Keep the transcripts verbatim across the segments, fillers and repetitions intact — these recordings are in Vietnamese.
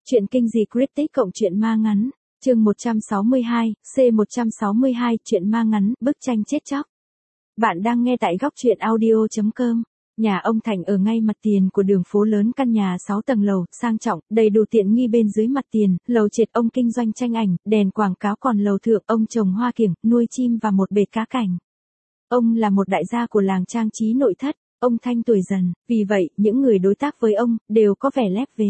Chuyện kinh dị cryptic cộng truyện ma ngắn, chương một trăm sáu mươi hai, C một trăm sáu mươi hai, truyện ma ngắn, bức tranh chết chóc. Bạn đang nghe tại góc truyện audio chấm com. Nhà ông Thành ở ngay mặt tiền của đường phố lớn, căn nhà sáu tầng lầu, sang trọng, đầy đủ tiện nghi. Bên dưới mặt tiền, lầu trệt ông kinh doanh tranh ảnh, đèn quảng cáo, còn lầu thượng ông trồng hoa kiểng, nuôi chim và một bể cá cảnh. Ông là một đại gia của làng trang trí nội thất, ông Thanh tuổi dần, vì vậy những người đối tác với ông đều có vẻ lép vế.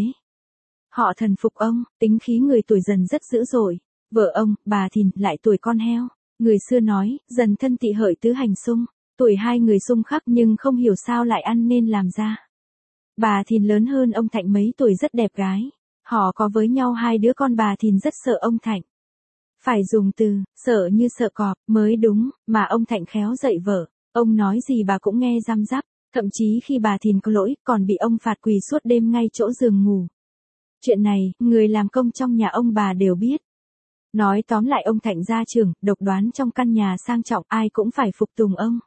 Họ thần phục ông, tính khí người tuổi dần rất dữ dội. Vợ ông, bà Thìn, lại tuổi con heo. Người xưa nói, dần thân tị hợi tứ hành xung. Tuổi hai người xung khắc nhưng không hiểu sao lại ăn nên làm ra. Bà Thìn lớn hơn ông Thạnh mấy tuổi, rất đẹp gái. Họ có với nhau hai đứa con. Bà Thìn rất sợ ông Thạnh. Phải dùng từ, sợ như sợ cọp, mới đúng, mà ông Thạnh khéo dạy vợ. Ông nói gì bà cũng nghe răm rắp. Thậm chí khi bà Thìn có lỗi, còn bị ông phạt quỳ suốt đêm ngay chỗ giường ngủ. Chuyện này, người làm công trong nhà ông bà đều biết. Nói tóm lại, ông Thạnh gia trưởng, độc đoán trong căn nhà sang trọng, ai cũng phải phục tùng ông.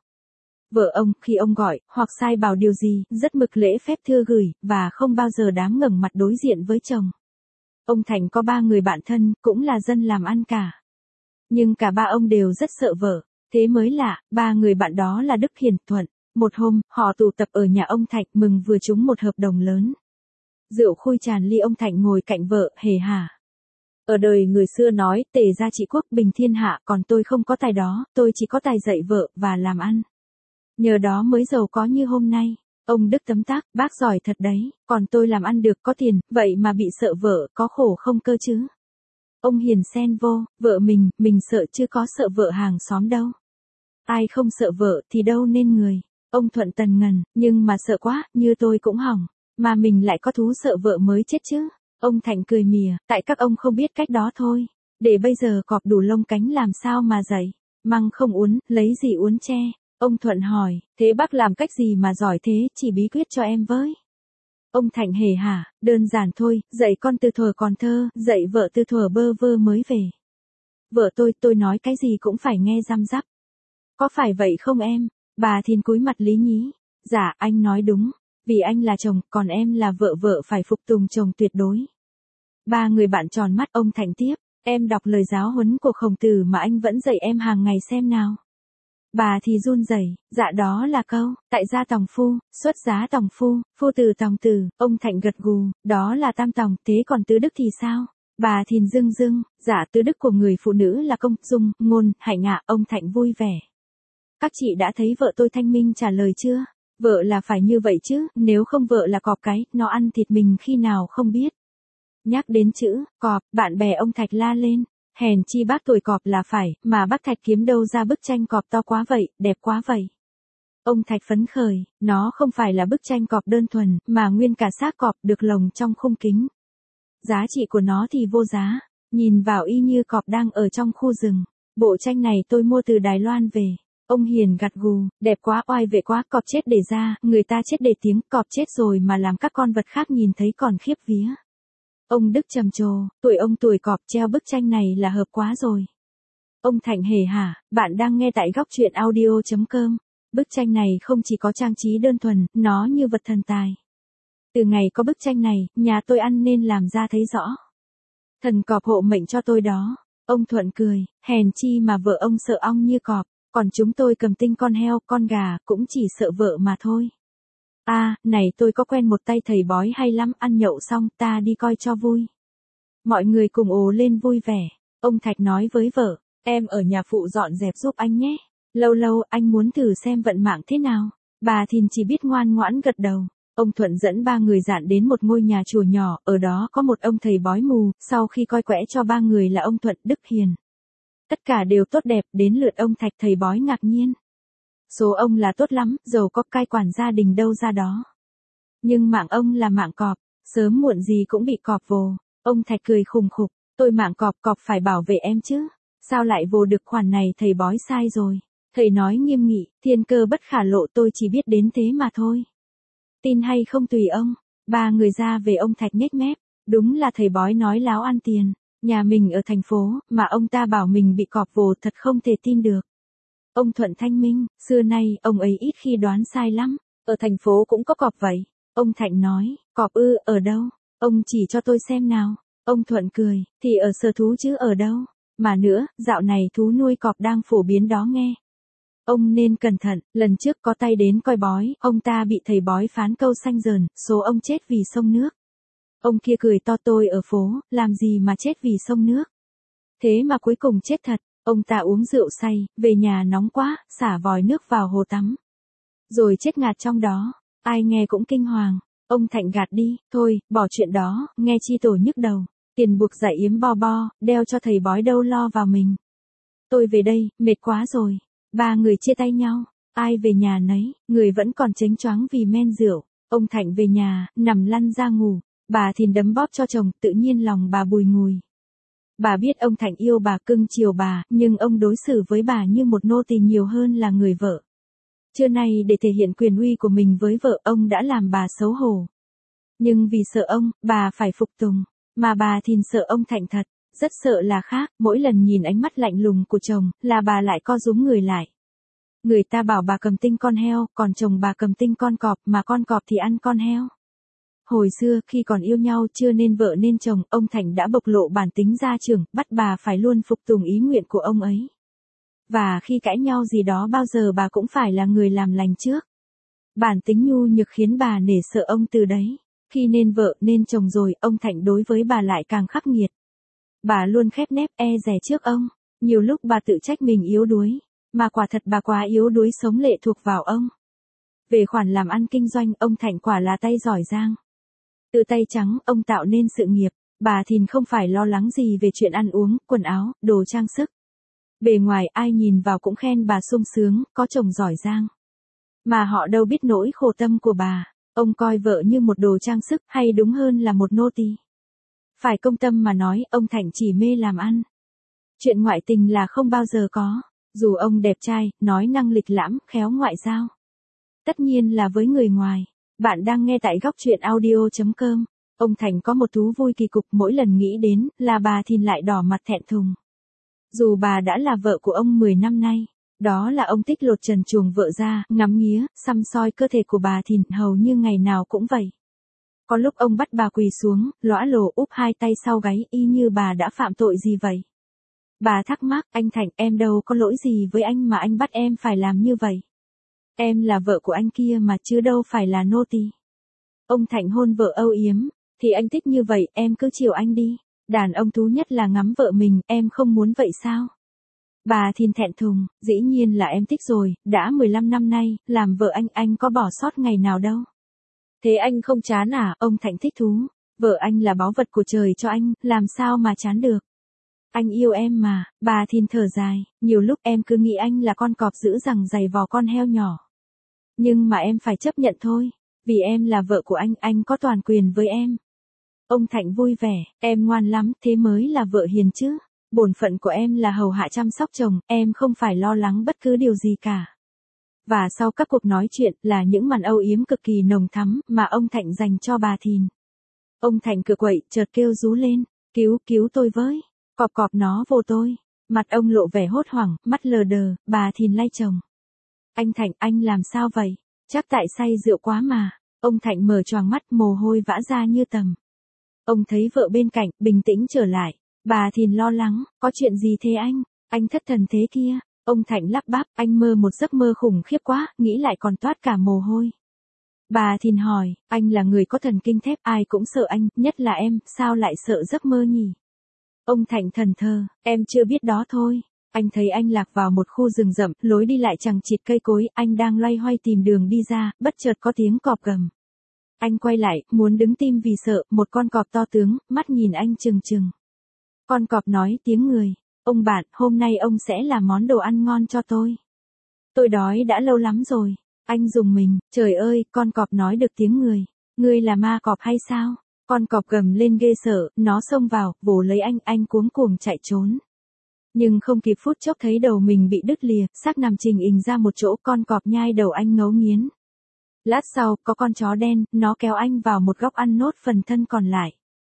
Vợ ông, khi ông gọi, hoặc sai bảo điều gì, rất mực lễ phép thưa gửi, và không bao giờ dám ngẩng mặt đối diện với chồng. Ông Thành có ba người bạn thân, cũng là dân làm ăn cả. Nhưng cả ba ông đều rất sợ vợ. Thế mới lạ, ba người bạn đó là Đức, Hiền, Thuận. Một hôm, họ tụ tập ở nhà ông Thạnh, mừng vừa trúng một hợp đồng lớn. Rượu khui tràn ly, ông Thạnh ngồi cạnh vợ, hề hả. Ở đời người xưa nói, tề gia trị quốc, bình thiên hạ, còn tôi không có tài đó, tôi chỉ có tài dạy vợ, và làm ăn. Nhờ đó mới giàu có như hôm nay. Ông Đức tấm tắc, bác giỏi thật đấy, còn tôi làm ăn được, có tiền, vậy mà bị sợ vợ, có khổ không cơ chứ. Ông Hiền xen vô, vợ mình, mình sợ chứ có sợ vợ hàng xóm đâu. Ai không sợ vợ thì đâu nên người. Ông Thuận tần ngần, nhưng mà sợ quá, như tôi cũng hỏng. Mà mình lại có thú sợ vợ mới chết chứ. Ông Thạnh cười mỉa, tại các ông không biết cách đó thôi. Để bây giờ cọp đủ lông cánh làm sao mà dậy. Măng không uốn, lấy gì uốn tre. Ông Thuận hỏi, thế bác làm cách gì mà giỏi thế, chỉ bí quyết cho em với. Ông Thạnh hề hả, đơn giản thôi, dạy con từ thuở còn thơ, dạy vợ từ thuở bơ vơ mới về. Vợ tôi, tôi nói cái gì cũng phải nghe răm rắp. Có phải vậy không em? Bà Thìn cúi mặt lý nhí. Dạ, anh nói đúng. Vì anh là chồng, còn em là vợ, vợ phải phục tùng chồng tuyệt đối. Ba người bạn tròn mắt. Ông Thành tiếp, em đọc lời giáo huấn của Khổng Tử mà anh vẫn dạy em hàng ngày xem nào. Bà thì run rẩy, dạ đó là câu, tại gia tòng phu, xuất giá tòng phu, phu tử tòng tử. Ông Thạnh gật gù, đó là tam tòng, thế còn tứ đức thì sao? Bà Thìn dưng dưng, dạ tứ đức của người phụ nữ là công, dung, ngôn, hạnh ạ. Ông Thạnh vui vẻ. Các chị đã thấy vợ tôi thanh minh trả lời chưa? Vợ là phải như vậy chứ, nếu không vợ là cọp cái, nó ăn thịt mình khi nào không biết. Nhắc đến chữ, cọp, bạn bè ông Thạch la lên. Hèn chi bác tuổi cọp là phải, mà bác Thạch kiếm đâu ra bức tranh cọp to quá vậy, đẹp quá vậy. Ông Thạch phấn khởi, nó không phải là bức tranh cọp đơn thuần, mà nguyên cả xác cọp được lồng trong khung kính. Giá trị của nó thì vô giá, nhìn vào y như cọp đang ở trong khu rừng. Bộ tranh này tôi mua từ Đài Loan về. Ông Hiền gật gù, đẹp quá, oai vệ quá, cọp chết để ra, người ta chết để tiếng, cọp chết rồi mà làm các con vật khác nhìn thấy còn khiếp vía. Ông Đức trầm trồ, tuổi ông tuổi cọp, treo bức tranh này là hợp quá rồi. Ông Thạnh hề hả, bạn đang nghe tại góc truyện audio chấm com. Bức tranh này không chỉ có trang trí đơn thuần, nó như vật thần tài. Từ ngày có bức tranh này, nhà tôi ăn nên làm ra thấy rõ. Thần cọp hộ mệnh cho tôi đó. Ông Thuận cười, hèn chi mà vợ ông sợ ong như cọp. Còn chúng tôi cầm tinh con heo, con gà, cũng chỉ sợ vợ mà thôi. À, này tôi có quen một tay thầy bói hay lắm, ăn nhậu xong ta đi coi cho vui. Mọi người cùng ồ lên vui vẻ. Ông Thạch nói với vợ, em ở nhà phụ dọn dẹp giúp anh nhé. Lâu lâu anh muốn thử xem vận mạng thế nào. Bà Thìn chỉ biết ngoan ngoãn gật đầu. Ông Thuận dẫn ba người dạn đến một ngôi nhà chùa nhỏ, ở đó có một ông thầy bói mù, sau khi coi quẽ cho ba người là ông Thuận, Đức, Hiền. Tất cả đều tốt đẹp, đến lượt ông Thạch, thầy bói ngạc nhiên. Số ông là tốt lắm, giàu có, cai quản gia đình đâu ra đó. Nhưng mạng ông là mạng cọp, sớm muộn gì cũng bị cọp vồ. Ông Thạch cười khùng khục, tôi mạng cọp, cọp phải bảo vệ em chứ. Sao lại vồ được khoản này, thầy bói sai rồi. Thầy nói nghiêm nghị, thiên cơ bất khả lộ, tôi chỉ biết đến thế mà thôi. Tin hay không tùy ông. Ba người ra về. Ông Thạch nhếch mép, đúng là thầy bói nói láo ăn tiền. Nhà mình ở thành phố, mà ông ta bảo mình bị cọp vồ, thật không thể tin được. Ông Thuận thanh minh, xưa nay, ông ấy ít khi đoán sai lắm. Ở thành phố cũng có cọp vậy. Ông Thạnh nói, cọp ư, ở đâu? Ông chỉ cho tôi xem nào. Ông Thuận cười, thì ở sở thú chứ ở đâu. Mà nữa, dạo này thú nuôi cọp đang phổ biến đó nghe. Ông nên cẩn thận, lần trước có tay đến coi bói, ông ta bị thầy bói phán câu xanh dờn, số ông chết vì sông nước. Ông kia cười to, tôi ở phố, làm gì mà chết vì sông nước. Thế mà cuối cùng chết thật, ông ta uống rượu say, về nhà nóng quá, xả vòi nước vào hồ tắm. Rồi chết ngạt trong đó, ai nghe cũng kinh hoàng. Ông Thạnh gạt đi, thôi, bỏ chuyện đó, nghe chi tổ nhức đầu. Tiền buộc giải yếm bo bo, đeo cho thầy bói đâu lo vào mình. Tôi về đây, mệt quá rồi. Ba người chia tay nhau, ai về nhà nấy, người vẫn còn chếnh choáng vì men rượu. Ông Thạnh về nhà, nằm lăn ra ngủ. Bà Thìn đấm bóp cho chồng, tự nhiên lòng bà bùi ngùi. Bà biết ông Thạnh yêu bà, cưng chiều bà, nhưng ông đối xử với bà như một nô tỳ nhiều hơn là người vợ. Trưa nay để thể hiện quyền uy của mình với vợ, ông đã làm bà xấu hổ. Nhưng vì sợ ông, bà phải phục tùng. Mà bà Thìn sợ ông Thạnh thật, rất sợ là khác, mỗi lần nhìn ánh mắt lạnh lùng của chồng, là bà lại co rúm người lại. Người ta bảo bà cầm tinh con heo, còn chồng bà cầm tinh con cọp, mà con cọp thì ăn con heo. Hồi xưa, khi còn yêu nhau chưa nên vợ nên chồng, ông Thạnh đã bộc lộ bản tính gia trưởng, bắt bà phải luôn phục tùng ý nguyện của ông ấy. Và khi cãi nhau gì đó bao giờ bà cũng phải là người làm lành trước. Bản tính nhu nhược khiến bà nể sợ ông từ đấy. Khi nên vợ nên chồng rồi, ông Thạnh đối với bà lại càng khắc nghiệt. Bà luôn khép nép e dè trước ông. Nhiều lúc bà tự trách mình yếu đuối. Mà quả thật bà quá yếu đuối, sống lệ thuộc vào ông. Về khoản làm ăn kinh doanh, ông Thạnh quả là tay giỏi giang. Từ tay trắng, ông tạo nên sự nghiệp. Bà Thìn không phải lo lắng gì về chuyện ăn uống, quần áo, đồ trang sức. Bề ngoài ai nhìn vào cũng khen bà sung sướng, có chồng giỏi giang. Mà họ đâu biết nỗi khổ tâm của bà. Ông coi vợ như một đồ trang sức, hay đúng hơn là một nô tỳ. Phải công tâm mà nói, ông Thạnh chỉ mê làm ăn. Chuyện ngoại tình là không bao giờ có. Dù ông đẹp trai, nói năng lịch lãm, khéo ngoại giao. Tất nhiên là với người ngoài. Bạn đang nghe tại góc truyện audio chấm com. Ông Thành có một thú vui kỳ cục, mỗi lần nghĩ đến là bà Thìn lại đỏ mặt thẹn thùng. Dù bà đã là vợ của ông mười năm nay, đó là ông thích lột trần chuồng vợ ra, ngắm nghía, săm soi cơ thể của bà Thìn hầu như ngày nào cũng vậy. Có lúc ông bắt bà quỳ xuống, lõa lồ úp hai tay sau gáy y như bà đã phạm tội gì vậy. Bà thắc mắc, anh Thành, em đâu có lỗi gì với anh mà anh bắt em phải làm như vậy. Em là vợ của anh kia mà chứ đâu phải là nô tỳ. Ông Thạnh hôn vợ âu yếm, thì anh thích như vậy, em cứ chiều anh đi. Đàn ông thú nhất là ngắm vợ mình, em không muốn vậy sao? Bà Thìn thẹn thùng, dĩ nhiên là em thích rồi, đã mười lăm năm nay, làm vợ anh, anh có bỏ sót ngày nào đâu. Thế anh không chán à? Ông Thạnh thích thú, vợ anh là báu vật của trời cho anh, làm sao mà chán được. Anh yêu em mà. Bà Thìn thở dài, nhiều lúc em cứ nghĩ anh là con cọp giữ rằng giày vò con heo nhỏ. Nhưng mà em phải chấp nhận thôi, vì em là vợ của anh, anh có toàn quyền với em. Ông Thạnh vui vẻ, em ngoan lắm, thế mới là vợ hiền chứ. Bổn phận của em là hầu hạ chăm sóc chồng, em không phải lo lắng bất cứ điều gì cả. Và sau các cuộc nói chuyện là những màn âu yếm cực kỳ nồng thắm mà ông Thạnh dành cho bà Thìn. Ông Thạnh cựa quậy, chợt kêu rú lên, cứu, cứu tôi với, cọp cọp nó vô tôi. Mặt ông lộ vẻ hốt hoảng, mắt lờ đờ, bà Thìn lay chồng. Anh Thạnh, anh làm sao vậy? Chắc tại say rượu quá mà. Ông Thạnh mở choàng mắt, mồ hôi vã ra như tầm. Ông thấy vợ bên cạnh, bình tĩnh trở lại. Bà Thìn lo lắng, có chuyện gì thế anh? Anh thất thần thế kia. Ông Thạnh lắp bắp, anh mơ một giấc mơ khủng khiếp quá, nghĩ lại còn toát cả mồ hôi. Bà Thìn hỏi, anh là người có thần kinh thép, ai cũng sợ anh, nhất là em, sao lại sợ giấc mơ nhỉ? Ông Thạnh thần thờ, em chưa biết đó thôi. Anh thấy anh lạc vào một khu rừng rậm, lối đi lại chằng chịt cây cối, anh đang loay hoay tìm đường đi ra, bất chợt có tiếng cọp gầm. Anh quay lại, muốn đứng tim vì sợ, một con cọp to tướng, mắt nhìn anh trừng trừng. Con cọp nói tiếng người, ông bạn, hôm nay ông sẽ làm món đồ ăn ngon cho tôi. Tôi đói đã lâu lắm rồi. Anh rùng mình, trời ơi, con cọp nói được tiếng người. Ngươi là ma cọp hay sao? Con cọp gầm lên ghê sợ, nó xông vào, vồ lấy anh, anh cuống cuồng chạy trốn. Nhưng không kịp phút chốc thấy đầu mình bị đứt lìa, xác nằm trình hình ra một chỗ, con cọp nhai đầu anh ngấu nghiến. Lát sau, có con chó đen, nó kéo anh vào một góc ăn nốt phần thân còn lại.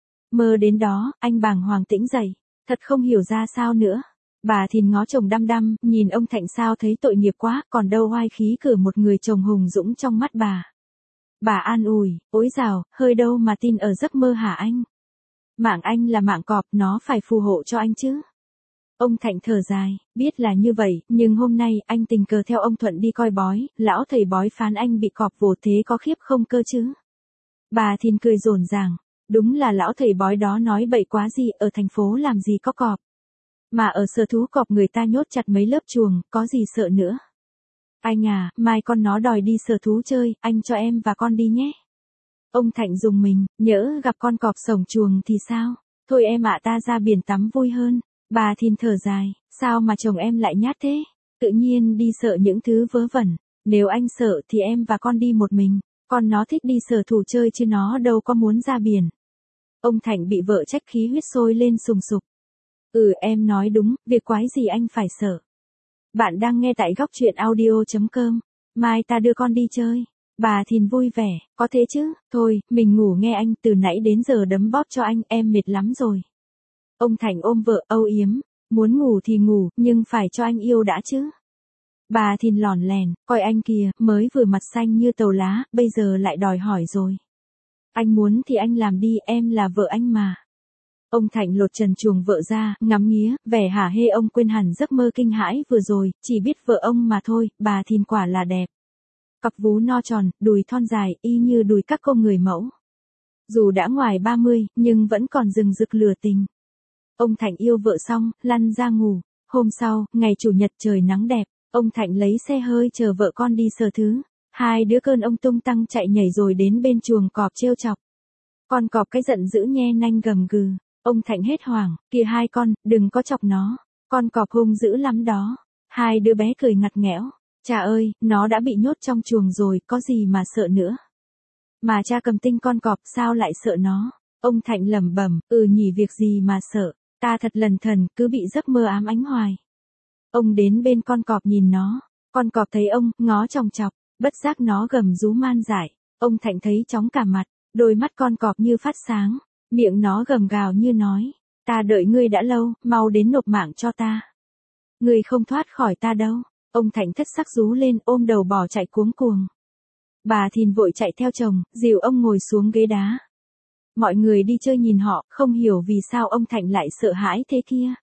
Mơ đến đó, anh bàng hoàng tỉnh dậy, thật không hiểu ra sao nữa. Bà Thìn ngó chồng đăm đăm, nhìn ông Thạnh sao thấy tội nghiệp quá, còn đâu oai khí cử một người chồng hùng dũng trong mắt bà. Bà an ủi, ối dào, hơi đâu mà tin ở giấc mơ hả anh? Mạng anh là mạng cọp, nó phải phù hộ cho anh chứ. Ông Thạnh thở dài, biết là như vậy, nhưng hôm nay anh tình cờ theo ông Thuận đi coi bói, lão thầy bói phán anh bị cọp vồ, thế có khiếp không cơ chứ? Bà Thìn cười rộn ràng, đúng là lão thầy bói đó nói bậy quá gì, ở thành phố làm gì có cọp. Mà ở sở thú cọp người ta nhốt chặt mấy lớp chuồng, có gì sợ nữa. Anh à, mai con nó đòi đi sở thú chơi, anh cho em và con đi nhé. Ông Thạnh dùng mình, nhỡ gặp con cọp sổng chuồng thì sao? Thôi em ạ, ta ra biển tắm vui hơn. Bà Thìn thở dài, sao mà chồng em lại nhát thế? Tự nhiên đi sợ những thứ vớ vẩn. Nếu anh sợ thì em và con đi một mình. Con nó thích đi sở thú chơi chứ nó đâu có muốn ra biển. Ông Thạnh bị vợ trách khí huyết sôi lên sùng sục. Ừ, em nói đúng, việc quái gì anh phải sợ. Bạn đang nghe tại góc truyện audio chấm com. Mai ta đưa con đi chơi. Bà Thìn vui vẻ, có thế chứ, thôi, mình ngủ nghe anh, từ nãy đến giờ đấm bóp cho anh, em mệt lắm rồi. Ông Thành ôm vợ âu yếm, muốn ngủ thì ngủ, nhưng phải cho anh yêu đã chứ. Bà Thìn lòn lèn, coi anh kìa, mới vừa mặt xanh như tàu lá, bây giờ lại đòi hỏi rồi. Anh muốn thì anh làm đi, em là vợ anh mà. Ông Thạnh lột trần chuồng vợ ra, ngắm nghía, vẻ hả hê, ông quên hẳn giấc mơ kinh hãi vừa rồi, chỉ biết vợ ông mà thôi, bà Thìn quả là đẹp. Cặp vú no tròn, đùi thon dài, y như đùi các cô người mẫu. Dù đã ngoài ba mươi, nhưng vẫn còn rừng rực lửa tình. Ông Thạnh yêu vợ xong, lăn ra ngủ. Hôm sau, ngày chủ nhật trời nắng đẹp, ông Thạnh lấy xe hơi chờ vợ con đi sở thứ. Hai đứa cơn ông tung tăng chạy nhảy rồi đến bên chuồng cọp trêu chọc. Con cọp cái giận dữ nhe nanh gầm gừ. Ông Thạnh hết hoảng, kìa hai con, đừng có chọc nó. Con cọp hung dữ lắm đó. Hai đứa bé cười ngặt nghẽo. Cha ơi, nó đã bị nhốt trong chuồng rồi, có gì mà sợ nữa. Mà cha cầm tinh con cọp, sao lại sợ nó? Ông Thạnh lẩm bẩm, ừ nhỉ, việc gì mà sợ, ta thật lần thần, cứ bị giấc mơ ám ánh hoài. Ông đến bên con cọp nhìn nó, con cọp thấy ông, ngó chòng chọc, bất giác nó gầm rú man dại. Ông Thạnh thấy chóng cả mặt, đôi mắt con cọp như phát sáng, miệng nó gầm gào như nói, ta đợi ngươi đã lâu, mau đến nộp mạng cho ta. Ngươi không thoát khỏi ta đâu. Ông Thạnh thất sắc rú lên, ôm đầu bỏ chạy cuống cuồng. Bà Thìn vội chạy theo chồng, dìu ông ngồi xuống ghế đá. Mọi người đi chơi nhìn họ, không hiểu vì sao ông Thạnh lại sợ hãi thế kia.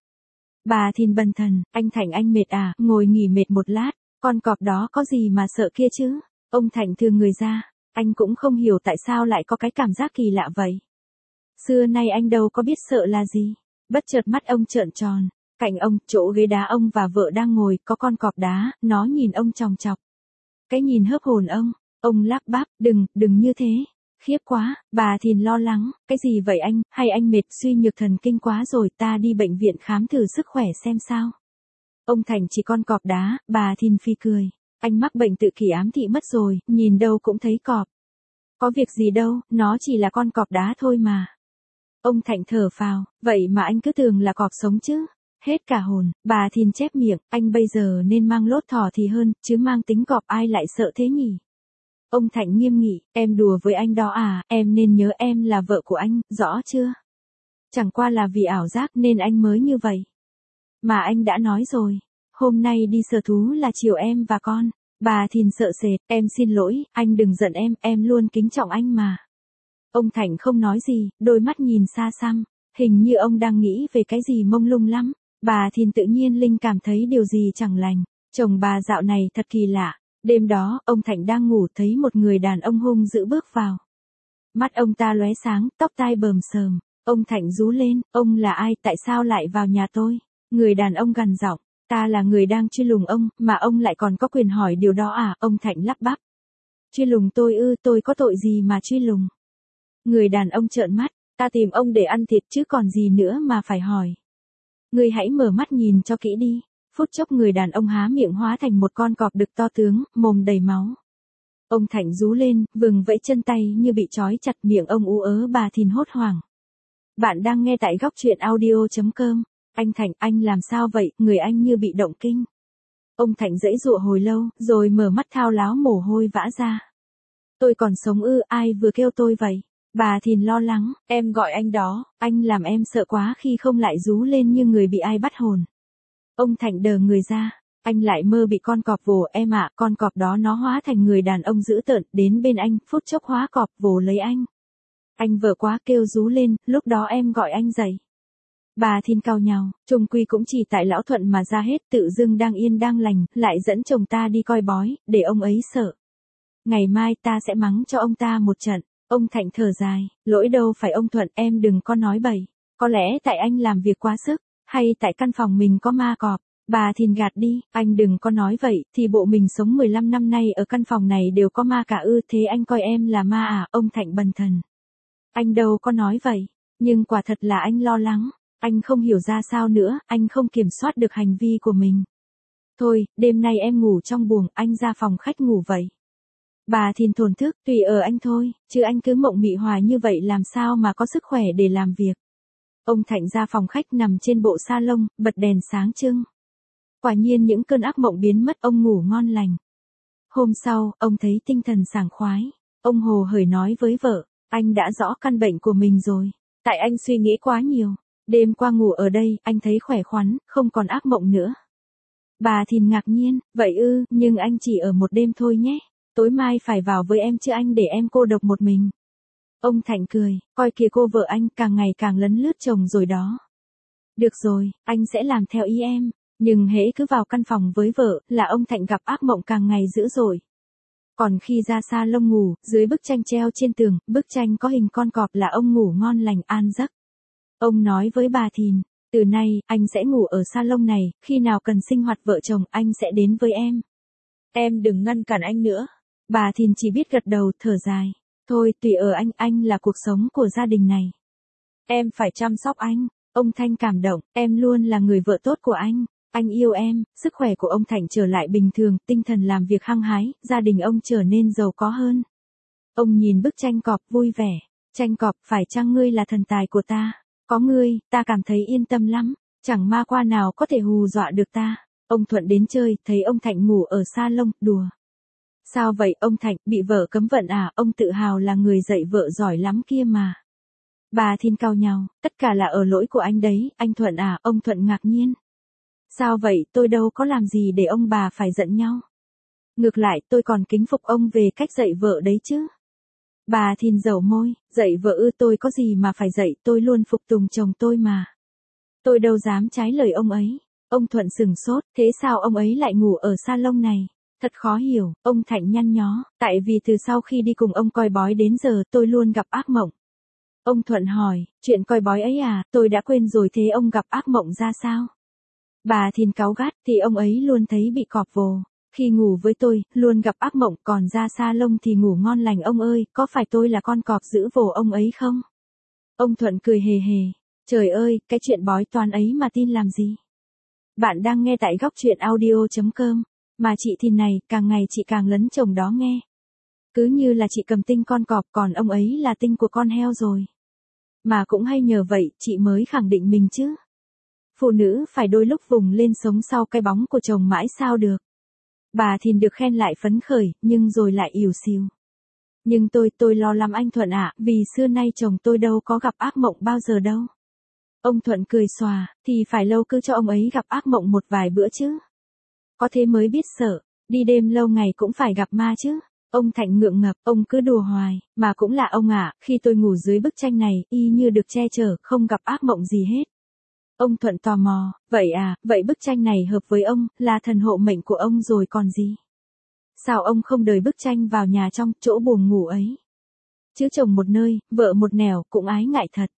Bà Thìn bần thần, anh Thạnh anh mệt à, ngồi nghỉ mệt một lát, con cọp đó có gì mà sợ kia chứ. Ông Thạnh thừ người ra, anh cũng không hiểu tại sao lại có cái cảm giác kỳ lạ vậy. Xưa nay anh đâu có biết sợ là gì. Bất chợt mắt ông trợn tròn. Cạnh ông, chỗ ghế đá ông và vợ đang ngồi, có con cọp đá, nó nhìn ông chòng chọc. Cái nhìn hớp hồn ông, ông lắp bắp, đừng, đừng như thế. Khiếp quá, bà Thìn lo lắng, cái gì vậy anh, hay anh mệt suy nhược thần kinh quá rồi, ta đi bệnh viện khám thử sức khỏe xem sao. Ông Thành chỉ con cọp đá, bà Thìn phi cười. Anh mắc bệnh tự kỷ ám thị mất rồi, nhìn đâu cũng thấy cọp. Có việc gì đâu, nó chỉ là con cọp đá thôi mà. Ông Thạnh thở phào, vậy mà anh cứ tưởng là cọp sống chứ. Hết cả hồn, bà Thìn chép miệng, anh bây giờ nên mang lốt thỏ thì hơn, chứ mang tính cọp ai lại sợ thế nhỉ? Ông Thạnh nghiêm nghị, em đùa với anh đó à, em nên nhớ em là vợ của anh, rõ chưa? Chẳng qua là vì ảo giác nên anh mới như vậy. Mà anh đã nói rồi, hôm nay đi sở thú là chiều em và con. Bà Thìn sợ sệt, em xin lỗi, anh đừng giận em, em luôn kính trọng anh mà. Ông Thạnh không nói gì, đôi mắt nhìn xa xăm, hình như ông đang nghĩ về cái gì mông lung lắm. Bà Thìn tự nhiên linh cảm thấy điều gì chẳng lành, chồng bà dạo này thật kỳ lạ. Đêm đó, ông Thạnh đang ngủ thấy một người đàn ông hung dữ bước vào. Mắt ông ta lóe sáng, tóc tai bờm sờm. Ông Thạnh rú lên, ông là ai, tại sao lại vào nhà tôi? Người đàn ông gằn giọng, ta là người đang truy lùng ông, mà ông lại còn có quyền hỏi điều đó à? Ông Thạnh lắp bắp. Truy lùng tôi ư, tôi có tội gì mà truy lùng? Người đàn ông trợn mắt, ta tìm ông để ăn thịt chứ còn gì nữa mà phải hỏi. Ngươi hãy mở mắt nhìn cho kỹ đi. Phút chốc người đàn ông há miệng hóa thành một con cọp đực to tướng, mồm đầy máu. Ông Thạnh rú lên, vừng vẫy chân tay như bị trói chặt, miệng ông ú ớ. Bà Thìn hốt hoảng. Bạn đang nghe tại góc truyện audio chấm com. Anh Thạnh, anh làm sao vậy, người anh như bị động kinh. Ông Thạnh giãy giụa hồi lâu, rồi mở mắt thao láo mồ hôi vã ra. Tôi còn sống ư, ai vừa kêu tôi vậy? Bà Thìn lo lắng, em gọi anh đó, anh làm em sợ quá khi không lại rú lên như người bị ai bắt hồn. Ông Thạnh đờ người ra, Anh lại mơ bị con cọp vồ em ạ, con cọp đó nó hóa thành người đàn ông dữ tợn, đến bên anh, phút chốc hóa cọp vồ lấy anh. Anh vợ quá kêu rú lên, lúc đó em gọi anh dậy. Bà Thiên cau nhàu, chung quy cũng chỉ tại lão Thuận mà ra hết, tự dưng đang yên đang lành, lại dẫn chồng ta đi coi bói, để ông ấy sợ. Ngày mai ta sẽ mắng cho ông ta một trận. Ông Thạnh thở dài, lỗi đâu phải ông Thuận, em đừng có nói bậy. Có lẽ tại anh làm việc quá sức, hay tại căn phòng mình có ma cọp. Bà Thìn gạt đi, anh đừng có nói vậy, thì bộ mình sống mười lăm năm nay ở căn phòng này đều có ma cả ư, thế anh coi em là ma à, ông Thạnh bần thần. Anh đâu có nói vậy, nhưng quả thật là anh lo lắng, anh không hiểu ra sao nữa, anh không kiểm soát được hành vi của mình. Thôi, đêm nay em ngủ trong buồng, anh ra phòng khách ngủ vậy. Bà Thìn thổn thức, tùy ở anh thôi, chứ anh cứ mộng mị hoài như vậy làm sao mà có sức khỏe để làm việc. Ông Thạnh ra phòng khách nằm trên bộ salon, bật đèn sáng trưng. Quả nhiên những cơn ác mộng biến mất, ông ngủ ngon lành. Hôm sau, ông thấy tinh thần sảng khoái. Ông hồ hởi nói với vợ, anh đã rõ căn bệnh của mình rồi. Tại anh suy nghĩ quá nhiều. Đêm qua ngủ ở đây, anh thấy khỏe khoắn, không còn ác mộng nữa. Bà Thìn ngạc nhiên, vậy ư, nhưng anh chỉ ở một đêm thôi nhé. Tối mai phải vào với em chứ anh để em cô độc một mình. Ông Thạnh cười, coi kìa cô vợ anh càng ngày càng lấn lướt chồng rồi đó. Được rồi, anh sẽ làm theo ý em. Nhưng hễ cứ vào căn phòng với vợ, là ông Thạnh gặp ác mộng càng ngày dữ dội. Còn khi ra salon ngủ, dưới bức tranh treo trên tường, bức tranh có hình con cọp là ông ngủ ngon lành an giấc. Ông nói với bà Thìn, từ nay, anh sẽ ngủ ở salon này, khi nào cần sinh hoạt vợ chồng anh sẽ đến với em. Em đừng ngăn cản anh nữa. Bà Thìn chỉ biết gật đầu, thở dài. Thôi, tùy ở anh, anh là cuộc sống của gia đình này. Em phải chăm sóc anh. Ông Thanh cảm động, em luôn là người vợ tốt của anh. Anh yêu em, sức khỏe của ông Thạnh trở lại bình thường, tinh thần làm việc hăng hái, gia đình ông trở nên giàu có hơn. Ông nhìn bức tranh cọp vui vẻ. Tranh cọp, phải chăng ngươi là thần tài của ta? Có ngươi, ta cảm thấy yên tâm lắm, chẳng ma qua nào có thể hù dọa được ta. Ông Thuận đến chơi, thấy ông Thạnh ngủ ở salon, đùa. Sao vậy ông Thạnh, bị vợ cấm vận à, ông tự hào là người dạy vợ giỏi lắm kia mà. Bà Thìn cau nhàu, tất cả là ở lỗi của anh đấy, anh Thuận à, ông Thuận ngạc nhiên. Sao vậy, tôi đâu có làm gì để ông bà phải giận nhau. Ngược lại, tôi còn kính phục ông về cách dạy vợ đấy chứ. Bà Thìn dẩu môi, dạy vợ ư, tôi có gì mà phải dạy, tôi luôn phục tùng chồng tôi mà. Tôi đâu dám trái lời ông ấy. Ông Thuận sừng sốt, thế sao ông ấy lại ngủ ở salon này? Thật khó hiểu, ông Thạnh nhăn nhó, tại vì từ sau khi đi cùng ông coi bói đến giờ tôi luôn gặp ác mộng. Ông Thuận hỏi, chuyện coi bói ấy à, tôi đã quên rồi, thế ông gặp ác mộng ra sao? Bà Thìn cáu gắt, thì ông ấy luôn thấy bị cọp vồ. Khi ngủ với tôi, luôn gặp ác mộng, còn ra salon thì ngủ ngon lành ông ơi, có phải tôi là con cọp giữ vồ ông ấy không? Ông Thuận cười hề hề, trời ơi, cái chuyện bói toán ấy mà tin làm gì? Bạn đang nghe tại góc truyện audio chấm com, mà chị Thìn này, càng ngày chị càng lấn chồng đó nghe. Cứ như là chị cầm tinh con cọp, còn ông ấy là tinh của con heo rồi. Mà cũng hay nhờ vậy, chị mới khẳng định mình chứ. Phụ nữ phải đôi lúc vùng lên sống sau cái bóng của chồng mãi sao được. Bà Thìn được khen lại phấn khởi, nhưng rồi lại ỉu xìu. Nhưng tôi, tôi lo lắm anh Thuận ạ, vì xưa nay chồng tôi đâu có gặp ác mộng bao giờ đâu. Ông Thuận cười xòa, thì phải lâu cứ cho ông ấy gặp ác mộng một vài bữa chứ. Có thế mới biết sợ, đi đêm lâu ngày cũng phải gặp ma chứ. Ông Thạnh ngượng ngập, ông cứ đùa hoài, mà cũng là ông ạ, khi tôi ngủ dưới bức tranh này, y như được che chở, không gặp ác mộng gì hết. Ông Thuận tò mò, vậy à, vậy bức tranh này hợp với ông, là thần hộ mệnh của ông rồi còn gì? Sao ông không đời bức tranh vào nhà trong, chỗ buồng ngủ ấy? Chứ chồng một nơi, vợ một nẻo, cũng ái ngại thật.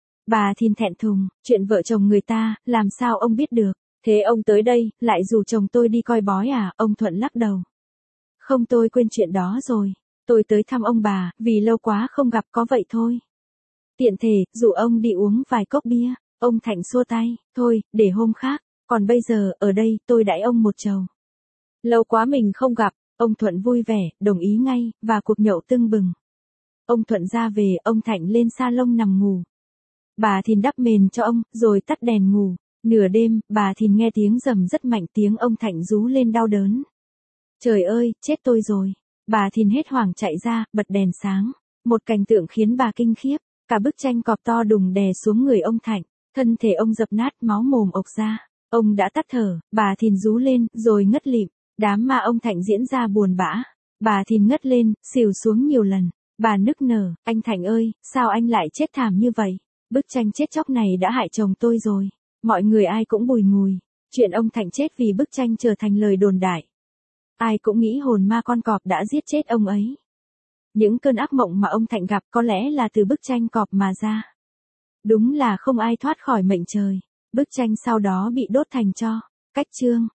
Bà Thìn thẹn thùng, chuyện vợ chồng người ta, làm sao ông biết được? Thế ông tới đây, lại rủ chồng tôi đi coi bói à? Ông Thuận lắc đầu. Không, tôi quên chuyện đó rồi. Tôi tới thăm ông bà, vì lâu quá không gặp có vậy thôi. Tiện thể, rủ ông đi uống vài cốc bia. Ông Thạnh xua tay, thôi, để hôm khác, còn bây giờ, ở đây, tôi đãi ông một chầu. Lâu quá mình không gặp, ông Thuận vui vẻ, đồng ý ngay, và cuộc nhậu tưng bừng. Ông Thuận ra về, ông Thạnh lên salon nằm ngủ. Bà Thìn đắp mền cho ông, rồi tắt đèn ngủ. Nửa đêm, bà Thìn nghe tiếng rầm rất mạnh, tiếng ông Thạnh rú lên đau đớn. Trời ơi, chết tôi rồi. Bà Thìn hết hoảng chạy ra, bật đèn sáng. Một cảnh tượng khiến bà kinh khiếp, cả bức tranh cọp to đùng đè xuống người ông Thạnh. Thân thể ông dập nát, máu mồm ộc ra. Ông đã tắt thở, bà Thìn rú lên, rồi ngất lịm. Đám ma ông Thạnh diễn ra buồn bã. Bà Thìn ngất lên, xỉu xuống nhiều lần. Bà nức nở, anh Thạnh ơi, sao anh lại chết thảm như vậy? Bức tranh chết chóc này đã hại chồng tôi rồi. Mọi người ai cũng bùi ngùi. Chuyện ông Thạnh chết vì bức tranh trở thành lời đồn đại. Ai cũng nghĩ hồn ma con cọp đã giết chết ông ấy. Những cơn ác mộng mà ông Thạnh gặp có lẽ là từ bức tranh cọp mà ra. Đúng là không ai thoát khỏi mệnh trời. Bức tranh sau đó bị đốt thành tro. Cách chương